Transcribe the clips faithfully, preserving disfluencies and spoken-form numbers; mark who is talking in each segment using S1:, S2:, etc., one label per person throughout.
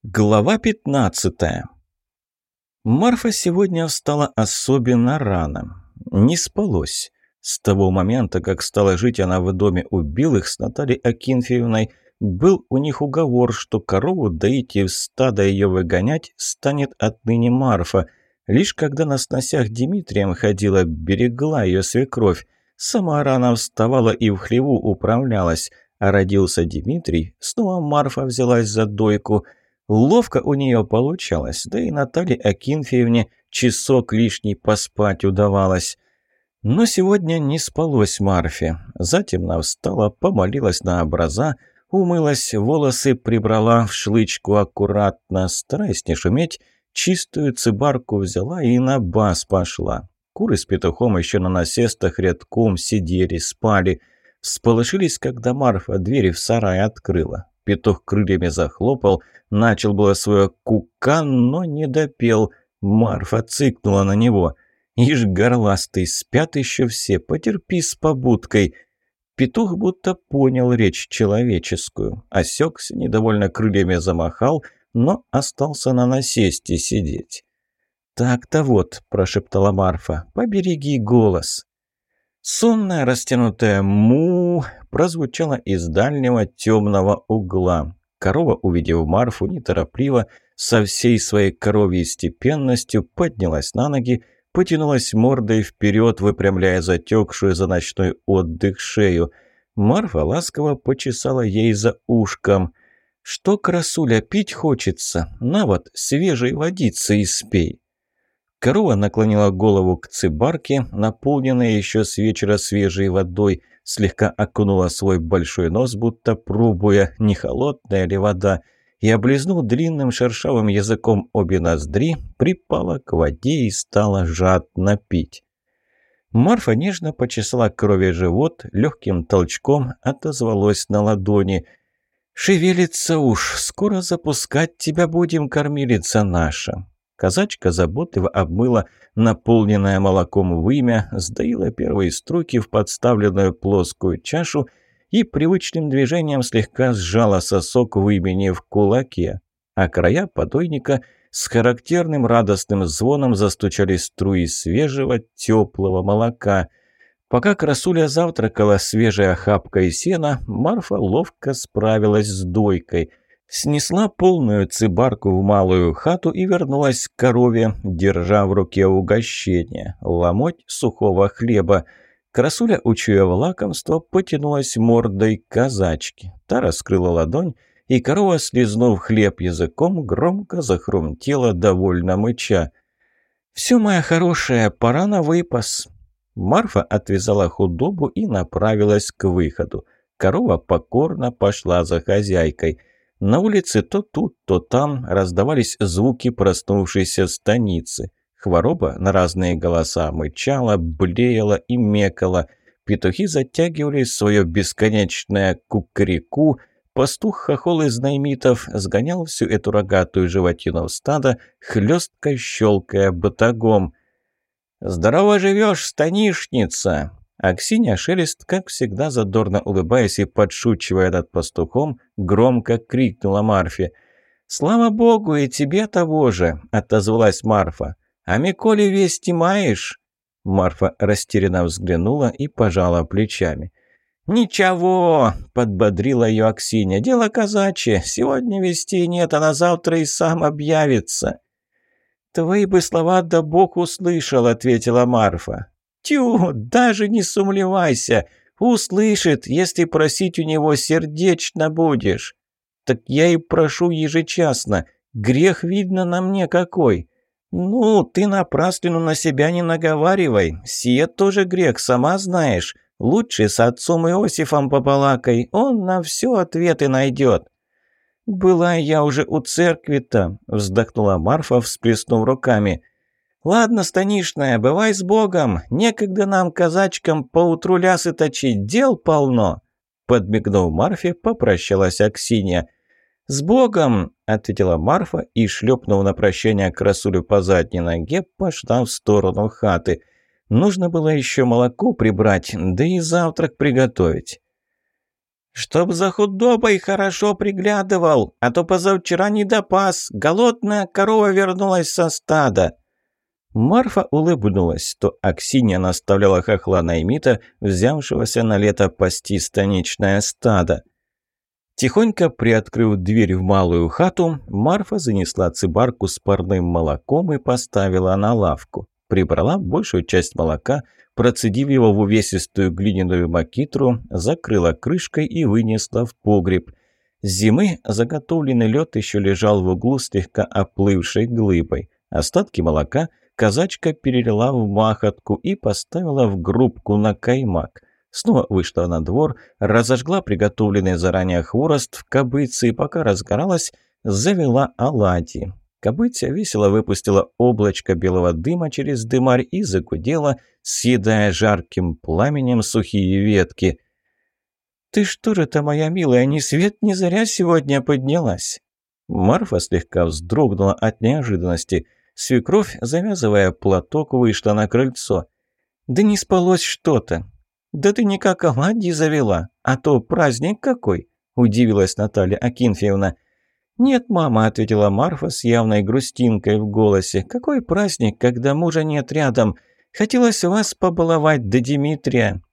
S1: Глава пятнадцатая. Марфа сегодня встала особенно рано. Не спалось. С того момента, как стала жить она в доме у Билых с Натальей Акинфеевной, был у них уговор, что корову доить и в стадо ее выгонять станет отныне Марфа. Лишь когда на сносях Дмитрием ходила, берегла ее свекровь. Сама рано вставала и в хлеву управлялась. А родился Дмитрий, снова Марфа взялась за дойку. Ловко у нее получалось, да и Наталье Акинфеевне часок лишний поспать удавалось. Но сегодня не спалось Марфе. Затемно встала, помолилась на образа, умылась, волосы прибрала в шлычку аккуратно, стараясь не шуметь, чистую цыбарку взяла и на бас пошла. Куры с петухом еще на насестах рядком сидели, спали. Всполошились, когда Марфа двери в сарай открыла. Петух крыльями захлопал, начал было свое кукан, но не допел. Марфа цыкнула на него. «Ишь, горластый, спят еще все, потерпи с побудкой». Петух будто понял речь человеческую. Осекся, недовольно крыльями замахал, но остался на насесте сидеть. «Так-то вот», – прошептала Марфа, – «побереги голос». Сонная растянутая «му» прозвучала из дальнего темного угла. Корова, увидев Марфу, неторопливо, со всей своей коровьей степенностью поднялась на ноги, потянулась мордой вперед, выпрямляя затекшую за ночной отдых шею. Марфа ласково почесала ей за ушком. «Что, красуля, пить хочется? На вот, свежей водицы испей». Корова наклонила голову к цыбарке, наполненной еще с вечера свежей водой, слегка окунула свой большой нос, будто пробуя, не холодная ли вода, и, облизнув длинным шершавым языком обе ноздри, припала к воде и стала жадно пить. Марфа нежно почесала корове живот, легким толчком отозвалась на ладони. «Шевелится уж, скоро запускать тебя будем, кормилица наша». Казачка заботливо обмыла наполненное молоком вымя, сдаила первые струйки в подставленную плоскую чашу и привычным движением слегка сжала сосок вымени в кулаке, а края подойника с характерным радостным звоном застучали струи свежего теплого молока. Пока красуля завтракала свежей охапкой сена, Марфа ловко справилась с дойкой – снесла полную цыбарку в малую хату и вернулась к корове, держа в руке угощение – ломоть сухого хлеба. Красуля, учуяв лакомство, потянулась мордой к казачке. Та раскрыла ладонь, и корова, слизнув хлеб языком, громко захрумтела, довольно мыча. «Все, моя хорошая, пора на выпас». Марфа отвязала худобу и направилась к выходу. Корова покорно пошла за хозяйкой. На улице то тут, то там раздавались звуки проснувшейся станицы. Хвороба на разные голоса мычала, блеяла и мекала. Петухи затягивали свое бесконечное кукареку. Пастух-хохол из наймитов сгонял всю эту рогатую животину в стадо, хлестко щелкая батагом. «Здорово живешь, станишница!» Аксинья Шелест, как всегда задорно улыбаясь и подшучивая над пастухом, громко крикнула Марфе. «Слава богу, и тебе того же!» – отозвалась Марфа. «А Миколе вести маешь?» Марфа растерянно взглянула и пожала плечами. «Ничего!» – подбодрила ее Аксинья. «Дело казачье. Сегодня вести нет, а на завтра и сам объявится». «Твои бы слова да Бог услышал», – ответила Марфа. «Тю, даже не сумлевайся, услышит, если просить у него сердечно будешь». «Так я и прошу ежечасно, грех видно на мне какой». «Ну, ты напраслину на себя не наговаривай, сие тоже грех, сама знаешь. Лучше с отцом Иосифом побалакай, он на все ответы найдет». «Была я уже у церкви-то», — вздохнула Марфа, всплеснув руками. «Ладно, станишная, бывай с Богом. Некогда нам, казачкам, поутру лясы точить, дел полно». Подмигнув Марфе, попрощалась Аксинья. «С Богом!» — ответила Марфа и, шлепнув на прощание красулю по задней ноге, пошла в сторону хаты. Нужно было еще молоко прибрать, да и завтрак приготовить. «Чтоб за худобой хорошо приглядывал, а то позавчера не допас, голодная корова вернулась со стада». Марфа улыбнулась, то Аксинья наставляла хохла Наймита, взявшегося на лето пасти станичное стадо. Тихонько приоткрыв дверь в малую хату, Марфа занесла цыбарку с парным молоком и поставила на лавку. Прибрала большую часть молока, процедив его в увесистую глиняную макитру, закрыла крышкой и вынесла в погреб. С зимы заготовленный лед еще лежал в углу слегка оплывшей глыбой. Остатки молока казачка перелила в махотку и поставила в грубку на каймак. Снова вышла на двор, разожгла приготовленный заранее хворост в кобыце и, пока разгоралась, завела оладьи. Кобыця весело выпустила облачко белого дыма через дымарь и загудела, съедая жарким пламенем сухие ветки. «Ты что же-то, моя милая, ни свет ни заря сегодня поднялась?» Марфа слегка вздрогнула от неожиданности. Свекровь, завязывая платок, вышла на крыльцо. «Да не спалось что-то». «Да ты никак оладьи завела, а то праздник какой!» – удивилась Наталья Акинфеевна. «Нет, мама», – ответила Марфа с явной грустинкой в голосе. «Какой праздник, когда мужа нет рядом? Хотелось вас побаловать до Дмитрия».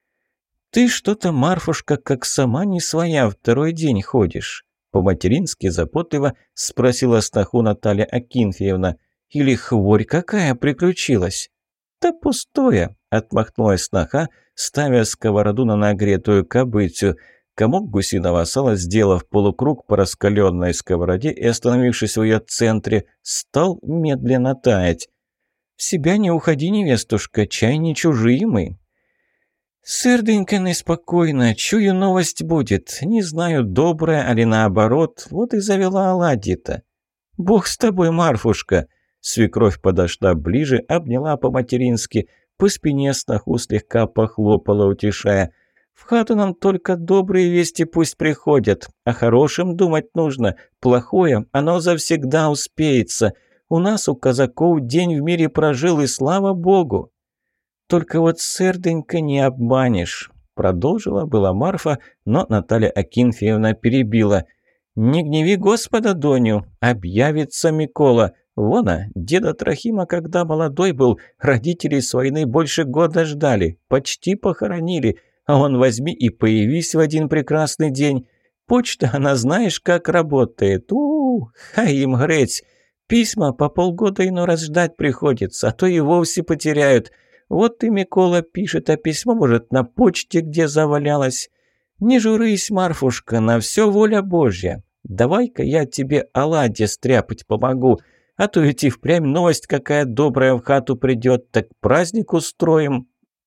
S1: «Ты что-то, Марфушка, как сама не своя, второй день ходишь?» По-матерински заботливо спросила сноху Наталья Акинфеевна. «Или хворь какая приключилась?» «Да пустое», – отмахнулась сноха, ставя сковороду на нагретую кобыцу. Комок гусиного сала, сделав полукруг по раскаленной сковороде и остановившись в ее центре, стал медленно таять. «В себя не уходи, невестушка, чай не чужие мы». «Серденько неспокойно, чую, новость будет. Не знаю, добрая или наоборот, вот и завела оладьи-то». «Бог с тобой, Марфушка!» Свекровь подошла ближе, обняла по-матерински, по спине сноху слегка похлопала, утешая. «В хату нам только добрые вести пусть приходят, о хорошем думать нужно. Плохое, оно завсегда успеется. У нас, у казаков, день в мире прожил, и слава богу». «Только вот, серденько, не обманешь», — продолжила была Марфа, но Наталья Акинфеевна перебила. «Не гневи Господа, Доню, объявится Микола. Вона, деда Трохима, когда молодой был, родители с войны больше года ждали, почти похоронили, а он возьми и появись в один прекрасный день. Почта, она знаешь, как работает. У-у-у, хай им греть. Письма по полгода иной раз ждать приходится, а то и вовсе потеряют. Вот и Микола пишет, а письмо, может, на почте где завалялось. Не журись, Марфушка, на все воля Божья. Давай-ка я тебе оладьи стряпать помогу. А то ведь и впрямь новость какая добрая в хату придет, так праздник устроим».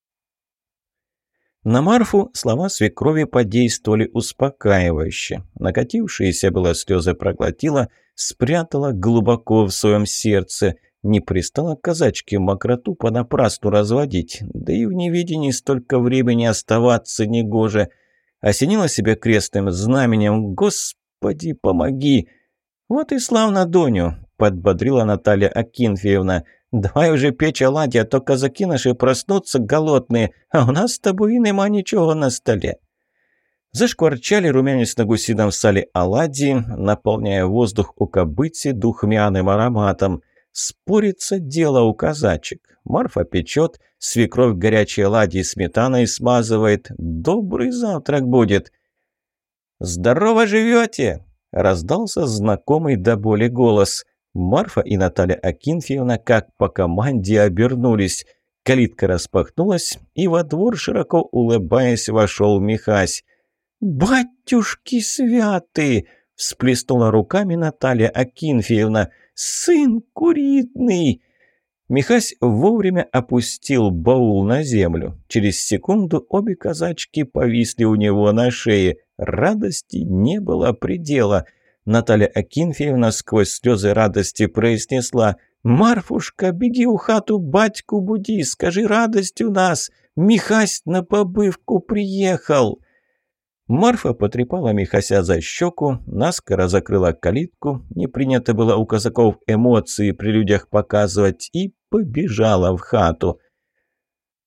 S1: На Марфу слова свекрови подействовали успокаивающе. Накатившиеся было слезы проглотила, спрятала глубоко в своем сердце. Не пристала казачке мокроту понапрасну разводить, да и в невидении столько времени оставаться негоже. Осенила себя крестным знаменем «Господи, помоги!» «Вот и славно, Доню!» – подбодрила Наталья Акинфеевна. «Давай уже печь оладьи, а то казаки наши проснутся голодные, а у нас с тобой и нема ничего на столе». Зашкварчали, румянец на гусином сале оладьи, наполняя воздух у кобыцы духмяным ароматом. Спорится дело у казачек. Марфа печет, свекровь горячие оладьи сметаной смазывает. Добрый завтрак будет. «Здорово живете!» – раздался знакомый до боли голос. Марфа и Наталья Акинфеевна как по команде обернулись. Калитка распахнулась, и во двор, широко улыбаясь, вошел Михась. «Батюшки святы!» – всплеснула руками Наталья Акинфеевна. «Сын куритный!» Михась вовремя опустил баул на землю. Через секунду обе казачки повисли у него на шее. Радости не было предела. Наталья Акинфеевна сквозь слезы радости произнесла: «Марфушка, беги у хату, батьку буди, скажи, радость у нас! Михась на побывку приехал!» Марфа потрепала Михася за щеку, наскоро закрыла калитку, не принято было у казаков эмоции при людях показывать, и побежала в хату.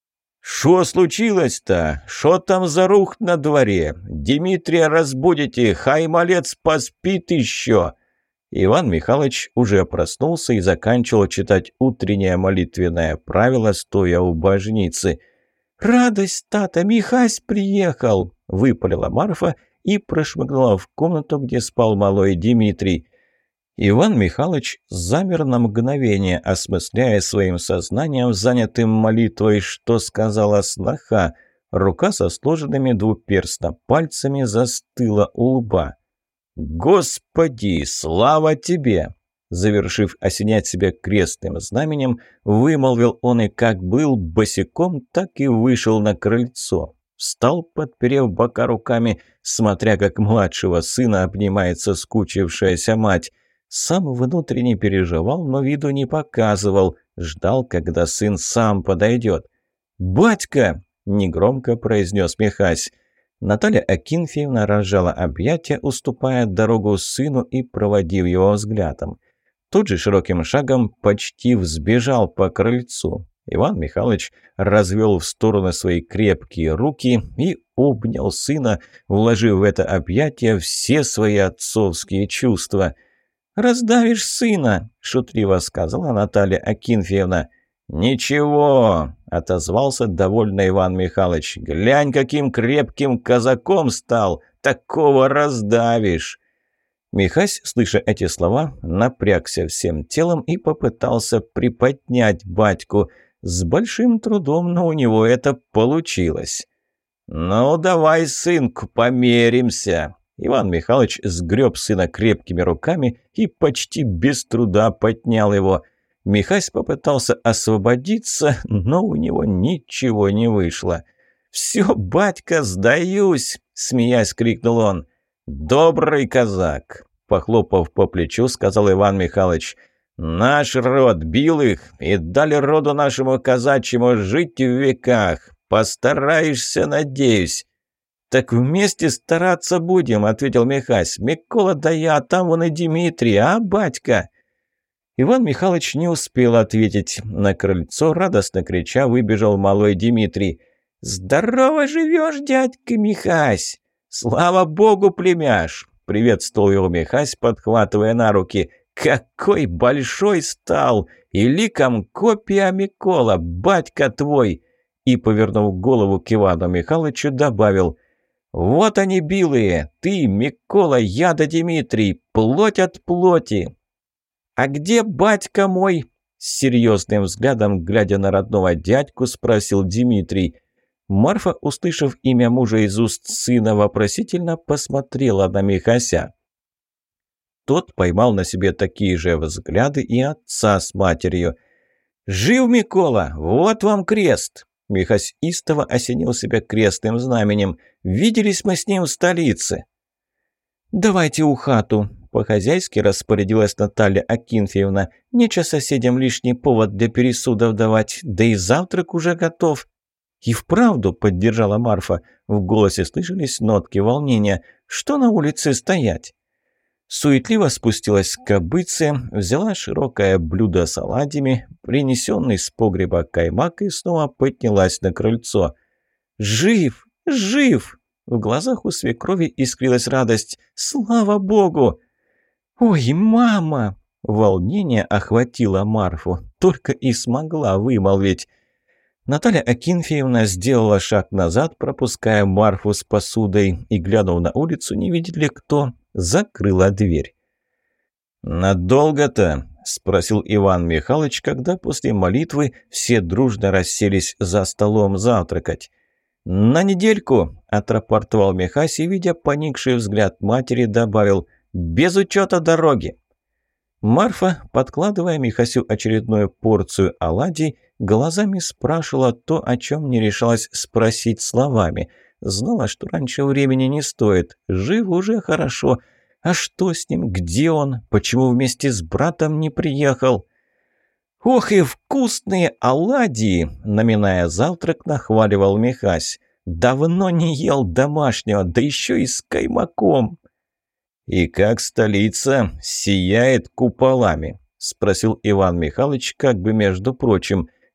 S1: «Шо случилось-то? Шо там за рух на дворе? Дмитрия разбудите, хай малец поспит еще!» Иван Михайлович уже проснулся и заканчивал читать утреннее молитвенное правило, стоя у божницы. «Радость, тата, Михась приехал!» – выпалила Марфа и прошмыгнула в комнату, где спал малой Дмитрий. Иван Михайлович замер на мгновение, осмысляя своим сознанием, занятым молитвой, что сказала сноха. Рука со сложенными двуперстно пальцами застыла у лба. «Господи, слава тебе!» Завершив осенять себя крестным знаменем, вымолвил он и как был босиком, так и вышел на крыльцо. Встал, подперев бока руками, смотря как младшего сына обнимается скучившаяся мать. Сам внутренне переживал, но виду не показывал, ждал, когда сын сам подойдет. «Батька!» – негромко произнес Михась. Наталья Акинфеевна разжала объятия, уступая дорогу сыну и проводив его взглядом. Тот же широким шагом почти взбежал по крыльцу. Иван Михайлович развел в стороны свои крепкие руки и обнял сына, вложив в это объятие все свои отцовские чувства. «Раздавишь сына!» – шутливо сказала Наталья Акинфеевна. «Ничего!» – отозвался довольно Иван Михайлович. «Глянь, каким крепким казаком стал! Такого раздавишь!» Михась, слыша эти слова, напрягся всем телом и попытался приподнять батьку. С большим трудом, но у него это получилось. «Ну, давай, сынку, померимся!» Иван Михайлович сгреб сына крепкими руками и почти без труда поднял его. Михась попытался освободиться, но у него ничего не вышло. «Все, батька, сдаюсь!» – смеясь, крикнул он. «Добрый казак!» – похлопав по плечу, сказал Иван Михайлович. «Наш род бил их и дали роду нашему казачьему жить в веках. Постараешься, надеюсь». «Так вместе стараться будем», – ответил Михась. «Микола да я, а там вон и Дмитрий, а, батька?» Иван Михайлович не успел ответить. На крыльцо, радостно крича, выбежал малой Дмитрий. «Здорово живешь, дядька Михась!» «Слава богу, племяш!» – приветствовал его Михась, подхватывая на руки. «Какой большой стал! И ликом копия Микола, батька твой!» И, повернув голову к Ивану Михайловичу, добавил: «Вот они, билые! Ты, Микола, я да Дмитрий! Плоть от плоти!» «А где батька мой?» – с серьезным взглядом, глядя на родного дядьку, спросил Дмитрий. Марфа, услышав имя мужа из уст сына, вопросительно посмотрела на Михася. Тот поймал на себе такие же взгляды и отца с матерью. «Жив Микола! Вот вам крест!» Михась истово осенил себя крестным знаменем. «Виделись мы с ним в столице!» «Давайте у хату!» – по-хозяйски распорядилась Наталья Акинфеевна. «Нечего соседям лишний повод для пересудов давать, да и завтрак уже готов». «И вправду», – поддержала Марфа. В голосе слышались нотки волнения. «Что на улице стоять?» Суетливо спустилась к кобыце, взяла широкое блюдо с оладьями, принесенный с погреба каймак, и снова поднялась на крыльцо. «Жив! Жив!» В глазах у свекрови искрилась радость. «Слава богу!» «Ой, мама!» Волнение охватило Марфу. Только и смогла вымолвить. Наталья Акинфеевна сделала шаг назад, пропуская Марфу с посудой, и, глянув на улицу, не видит ли кто, закрыла дверь. «Надолго-то?» – спросил Иван Михайлович, когда после молитвы все дружно расселись за столом завтракать. «На недельку», – отрапортовал Михась и, видя поникший взгляд матери, добавил: «без учета дороги». Марфа, подкладывая Михасю очередную порцию оладий, глазами спрашивала то, о чем не решалась спросить словами. Знала, что раньше времени не стоит. Жив уже хорошо. А что с ним? Где он? Почему вместе с братом не приехал? «Ох и вкусные оладьи!» – наминая завтрак, нахваливал Михась. «Давно не ел домашнего, да еще и с каймаком!» «И как столица сияет куполами?» – спросил Иван Михайлович, как бы между прочим.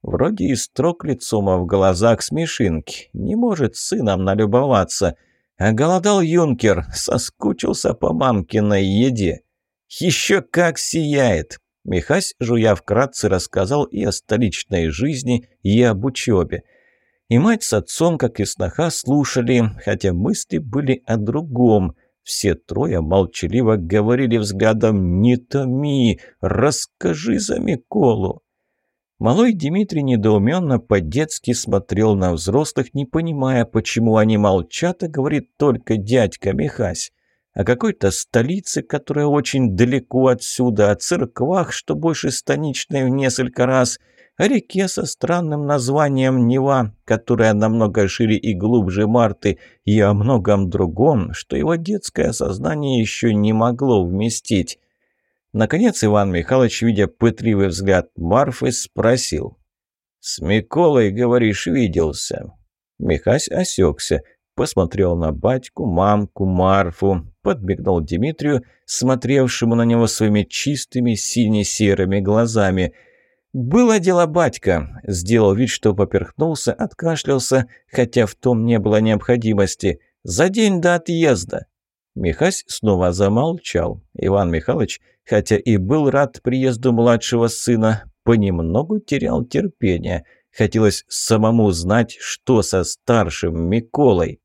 S1: Вроде и строг лицом, а в глазах смешинки. Не может сыном налюбоваться. А голодал юнкер, соскучился по мамкиной еде. Еще как сияет! Михась, жуя вкратце, рассказал и о столичной жизни, и об учебе. И мать с отцом, как и сноха, слушали, хотя мысли были о другом. Все трое молчаливо говорили взглядом: «Не томи, расскажи за Миколу». Малой Дмитрий недоуменно по-детски смотрел на взрослых, не понимая, почему они молчат, а говорит только дядька Михась. О какой-то столице, которая очень далеко отсюда, о церквах, что больше станичной в несколько раз, о реке со странным названием Нева, которая намного шире и глубже Марты, и о многом другом, что его детское сознание еще не могло вместить. Наконец Иван Михайлович, видя пытливый взгляд Марфы, спросил: «С Миколой, говоришь, виделся?» Михась осекся, посмотрел на батьку, мамку, Марфу, подмигнул Дмитрию, смотревшему на него своими чистыми сине-серыми глазами. «Было дело, батька», — сделал вид, что поперхнулся, откашлялся, хотя в том не было необходимости. «За день до отъезда». Михась снова замолчал. Иван Михайлович, хотя и был рад приезду младшего сына, понемногу терял терпение. Хотелось самому знать, что со старшим Миколой.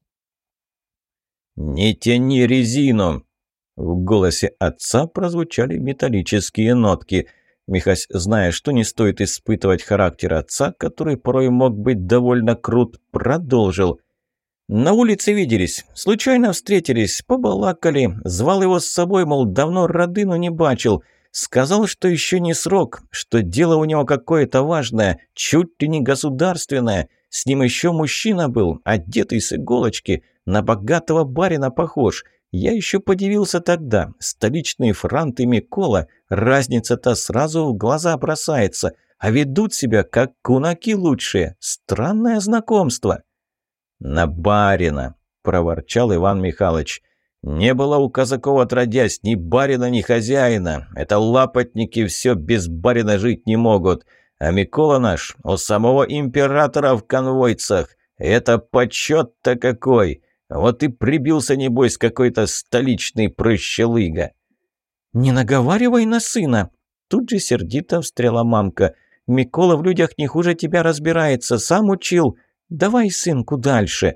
S1: «Не тяни резину!» В голосе отца прозвучали металлические нотки. Михась, зная, что не стоит испытывать характер отца, который порой мог быть довольно крут, продолжил: «На улице виделись, случайно встретились, побалакали, звал его с собой, мол, давно родину не бачил. Сказал, что еще не срок, что дело у него какое-то важное, чуть ли не государственное. С ним еще мужчина был, одетый с иголочки, на богатого барина похож. Я еще подивился тогда. Столичные франты Микола, разница-то сразу в глаза бросается, а ведут себя как кунаки лучшие. Странное знакомство». «На барина!» – проворчал Иван Михайлович. «Не было у казаков отродясь ни барина, ни хозяина. Это лапотники все без барина жить не могут. А Микола наш у самого императора в конвойцах. Это почет-то какой! Вот и прибился, небось, какой-то столичный прыщелыга».
S2: «Не наговаривай на сына!» Тут же сердито встряла мамка. «Микола в людях не хуже тебя разбирается, сам учил. Давай, сынку, дальше».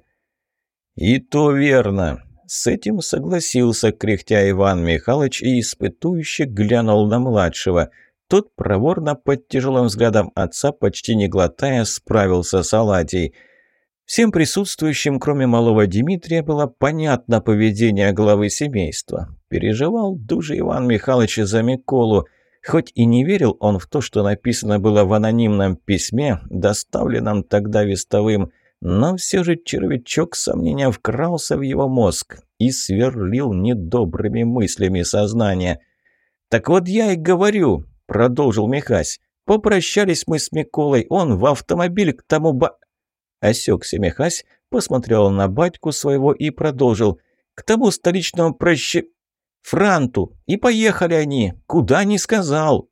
S1: «И то верно». С этим согласился, кряхтя, Иван Михайлович, и испытующе глянул на младшего. Тот проворно под тяжелым взглядом отца, почти не глотая, справился с оладьей. Всем присутствующим, кроме малого Дмитрия, было понятно поведение главы семейства. Переживал дуже Иван Михайлович за Миколу. Хоть и не верил он в то, что написано было в анонимном письме, доставленном тогда вестовым, но все же червячок сомнения вкрался в его мозг и сверлил недобрыми мыслями сознание. «Так вот я и говорю», — продолжил Михась, — «попрощались мы с Миколой, он в автомобиль к тому ба...» Осекся Михась, посмотрел на батьку своего и продолжил: «К тому столичному прощи... франту, и поехали они, куда не сказал».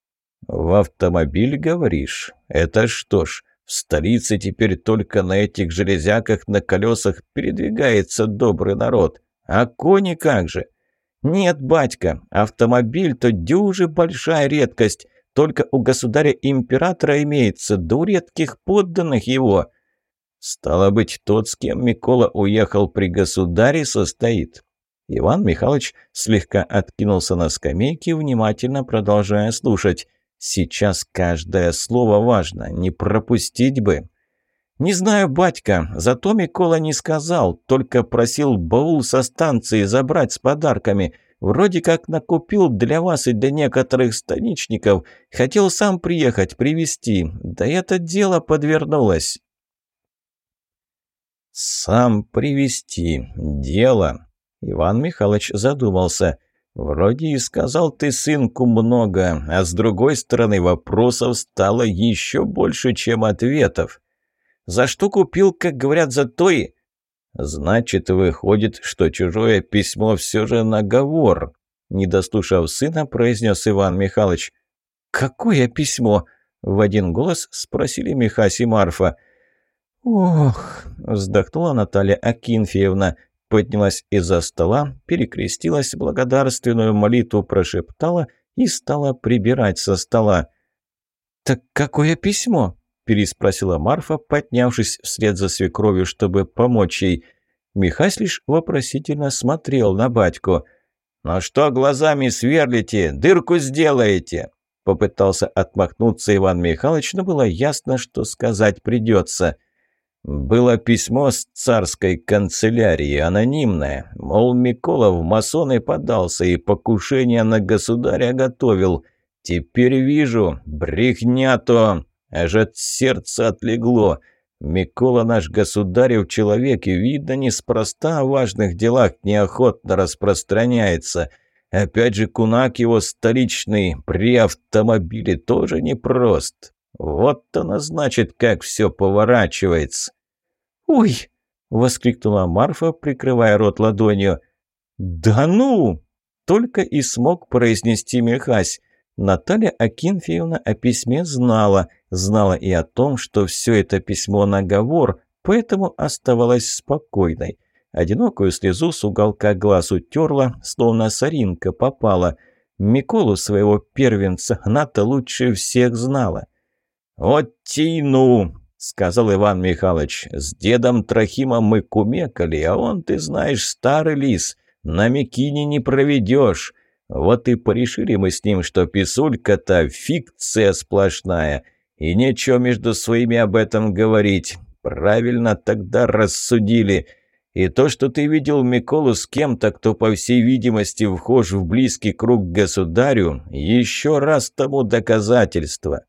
S1: «В автомобиль, говоришь? Это что ж, в столице теперь только на этих железяках на колесах передвигается добрый народ. А кони как же?» «Нет, батька, автомобиль-то дюже большая редкость. Только у государя-императора имеется, да у редких подданных его». «Стало быть, тот, с кем Микола уехал при государе, состоит». Иван Михайлович слегка откинулся на скамейке, внимательно продолжая слушать. Сейчас каждое слово важно, не пропустить бы. «Не знаю, батька, зато Микола не сказал, только просил баул со станции забрать с подарками. Вроде как накупил для вас и для некоторых станичников. Хотел сам приехать, привезти, да это дело подвернулось». «Сам привезти. Дело». Иван Михайлович задумался. «Вроде и сказал ты сынку много, а с другой стороны вопросов стало еще больше, чем ответов. За что купил, как говорят, за то и...» «Значит, выходит, что чужое письмо все же наговор», — не дослушав сына, произнес Иван Михайлович. «Какое письмо?» — В один голос спросили Михась и Марфа.
S2: «Ох!» – вздохнула Наталья Акинфеевна, поднялась из-за стола, перекрестилась, благодарственную молитву прошептала и стала прибирать со стола. «Так какое письмо?» – переспросила Марфа, поднявшись вслед за свекровью, чтобы помочь ей. Михась лишь вопросительно смотрел на батьку. «Ну что глазами сверлите? Дырку сделаете!» Попытался отмахнуться Иван Михайлович, но было ясно, что сказать придется. Было письмо с царской канцелярии, анонимное. Мол, Микола в масоны подался и покушение на государя готовил. Теперь вижу, брехня-то, аж от сердца отлегло. Микола наш государев человек, и видно, неспроста о важных делах неохотно распространяется. Опять же, кунак его столичный при автомобиле тоже непрост. Вот оно значит, как все поворачивается. «Ой!» — воскликнула Марфа, прикрывая рот ладонью. «Да ну!» — только и смог произнести Михась. Наталья Акинфеевна о письме знала, знала и о том, что все это письмо наговор, поэтому оставалась спокойной. Одинокую слезу с уголка глаз утерла, словно соринка попала. Миколу, своего первенца, она-то лучше всех знала. «Вот тяну!» — сказал Иван Михайлович. «С дедом Трохимом мы кумекали, а он, ты знаешь, старый лис, на Микине не проведешь. Вот и порешили мы с ним, что писулька-то фикция сплошная, и нечего между своими об этом говорить. Правильно тогда рассудили. И то, что ты видел Миколу с кем-то, кто, по всей видимости, вхож в близкий круг к государю, еще раз тому доказательство».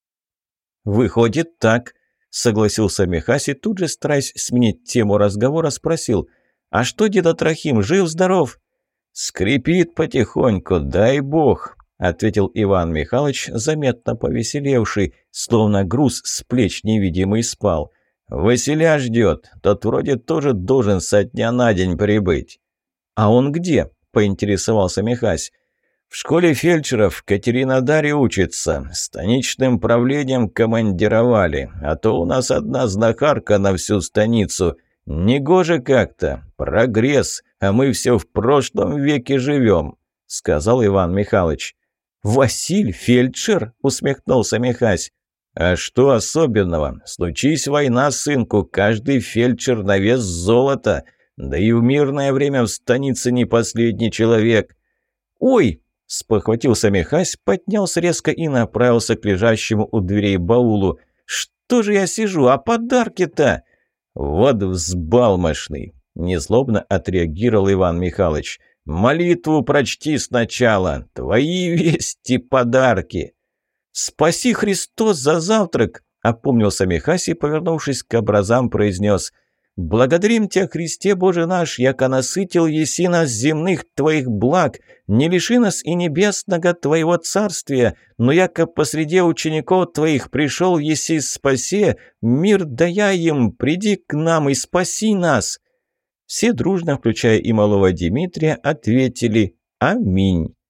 S2: «Выходит так», — согласился Михась и тут же, стараясь сменить тему разговора, спросил: «А что деда Трохим, жив-здоров?» «Скрипит потихоньку, дай бог», — ответил Иван Михайлович, заметно повеселевший, словно груз с плеч невидимый спал. «Василя ждет, тот вроде тоже должен со дня на день прибыть». «А он где?» — поинтересовался Михась. «В школе фельдшеров в Катеринодаре учится. Станичным правлением командировали, а то у нас одна знахарка на всю станицу. Негоже как-то. Прогресс, а мы все в прошлом веке живем», — сказал Иван Михайлович. «Василь, фельдшер?» — усмехнулся Михась. «А что особенного? Случись война, сынку, каждый фельдшер на вес золота. Да и в мирное время в станице не последний человек». «Ой!» — спохватился Михась, поднялся резко и направился к лежащему у дверей баулу. «Что же я сижу, а подарки-то?» «Вот взбалмошный!» — незлобно отреагировал Иван Михайлович. «Молитву прочти сначала. Твои вести подарки». «Спаси Христос за завтрак!» — опомнился Михась и, повернувшись к образам, произнес: «Благодарим Тебя, Христе Боже наш, яко насытил еси нас земных Твоих благ, не лиши нас и небесного Твоего царствия, но яко посреди учеников Твоих пришел еси спасе, мир дая им, приди к нам и спаси нас». Все дружно, включая и малого Дмитрия, ответили «Аминь».